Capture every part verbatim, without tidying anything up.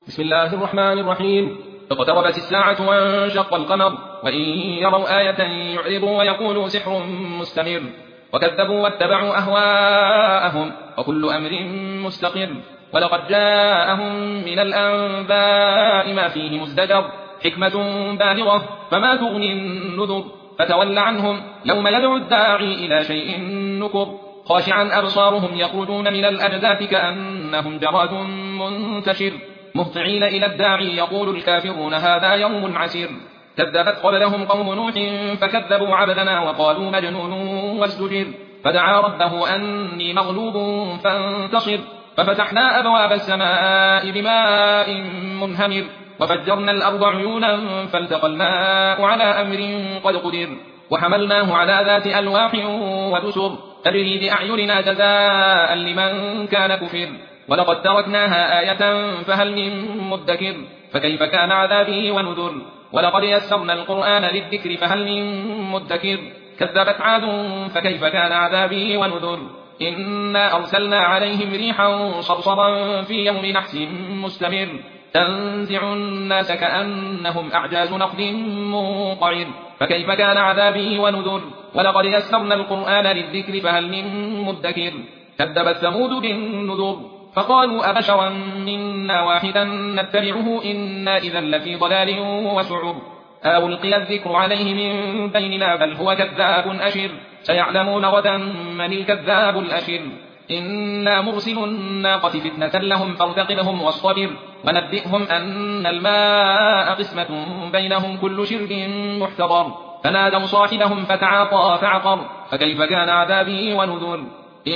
بسم الله الرحمن الرحيم. اقتربت الساعة وانشق القمر، وإن يروا آية يعرضوا ويقولوا سحر مستمر، وكذبوا واتبعوا أهواءهم وكل أمر مستقر. ولقد جاءهم من الأنباء ما فيه مزدجر، حكمة بالغة فما تغني النذر. فتول عنهم يوم يدعو الداعي إلى شيء نكر، خاشعا أبصارهم يخرجون من الأجداث كأنهم جراد منتشر، مهطعين إلى الداعي يقول الكافرون هذا يوم عسير. كذبت قبلهم قوم نوح فكذبوا عبدنا وقالوا مجنون وازدجر، فدعا ربه أني مغلوب فانتصر، ففتحنا أبواب السماء بماء منهمر، وفجرنا الأرض عيونا فالتقى الماء على أمر قد قدر، وحملناه على ذات ألواح ودسر تجري بأعيننا جزاء لمن كان كفر. ولقد تركناها آية فهل من مدكر، فكيف كان عذابي ونذر. ولقد يسرنا القرآن للذكر فهل من مدكر، كذبت عاد فكيف كان عذابي ونذر. إنا أرسلنا عليهم ريحا صرصرا في يوم نحس مستمر، تنزع الناس كأنهم أعجاز نخل منقعر، فكيف كان عذابي ونذر. ولقد يسرنا القرآن للذكر فهل من مدكر، كذبت ثمود بالنذر، فقالوا أبشرا منا واحدا نتبعه إنا إذا لفي ضلال وسعر. أو ألقي الذكر عليه من بيننا بل هو كذاب أشر، سيعلمون غدا من الكذاب الأشر. إنا مرسل الناقة فتنة لهم فارتقبهم واصطبر، ونبئهم أن الماء قسمة بينهم كل شرب محتضر. فنادوا صاحبهم فتعاطى فعقر، فكيف كان عذابي ونذر.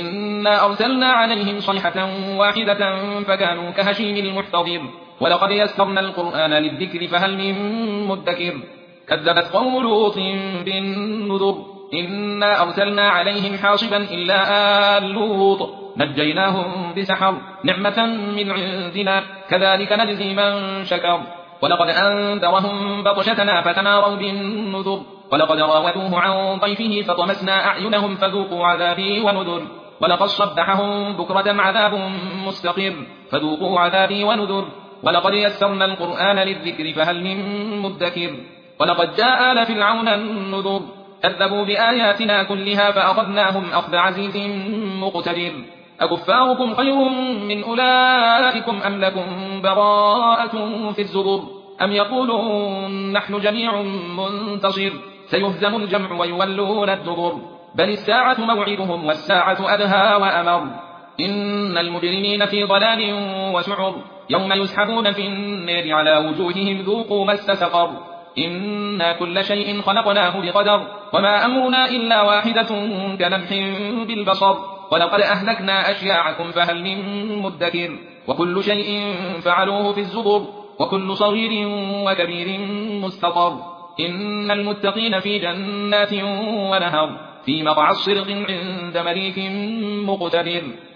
إنا أرسلنا عليهم صيحة واحدة فكانوا كهشيم المحتضر. ولقد يسرنا القرآن للذكر فهل من مدكر، كذبت قوم لوط بالنذر. إنا أرسلنا عليهم حاصبا إلا آل لوط نجيناهم بسحر، نعمة من عندنا كذلك نجزي من شكر. ولقد أنذرهم بطشتنا فتماروا بالنذر، ولقد راودوه عن ضيفه فطمسنا أعينهم فذوقوا عذابي ونذر. ولقد صبحهم بكرة عذاب مستقر، فذوقوا عذابي ونذر. ولقد يسرنا القرآن للذكر فهل من مدكر، ولقد جاء آل فرعون النذر، كذبوا بآياتنا كلها فأخذناهم أخذ عزيز مقتدر. أكفاركم خير من أولئكم أم لكم براءة في الزبر، أم يقولون نحن جميع منتصر، سيهزم الجمع ويولون الدبر. بل الساعة موعدهم والساعة أدهى وأمر، إن المجرمين في ضلال وسعر، يوم يسحبون في النار على وجوههم ذوقوا مس سقر. إنا كل شيء خلقناه بقدر، وما أمرنا إلا واحدة كلمح بالبصر. ولقد أهلكنا أشياعكم فهل من مدكر، وكل شيء فعلوه في الزبر، وكل صغير وكبير مستطر. إن المتقين في جنات ونهر، في مقعد صدق عند مليك مقتدر.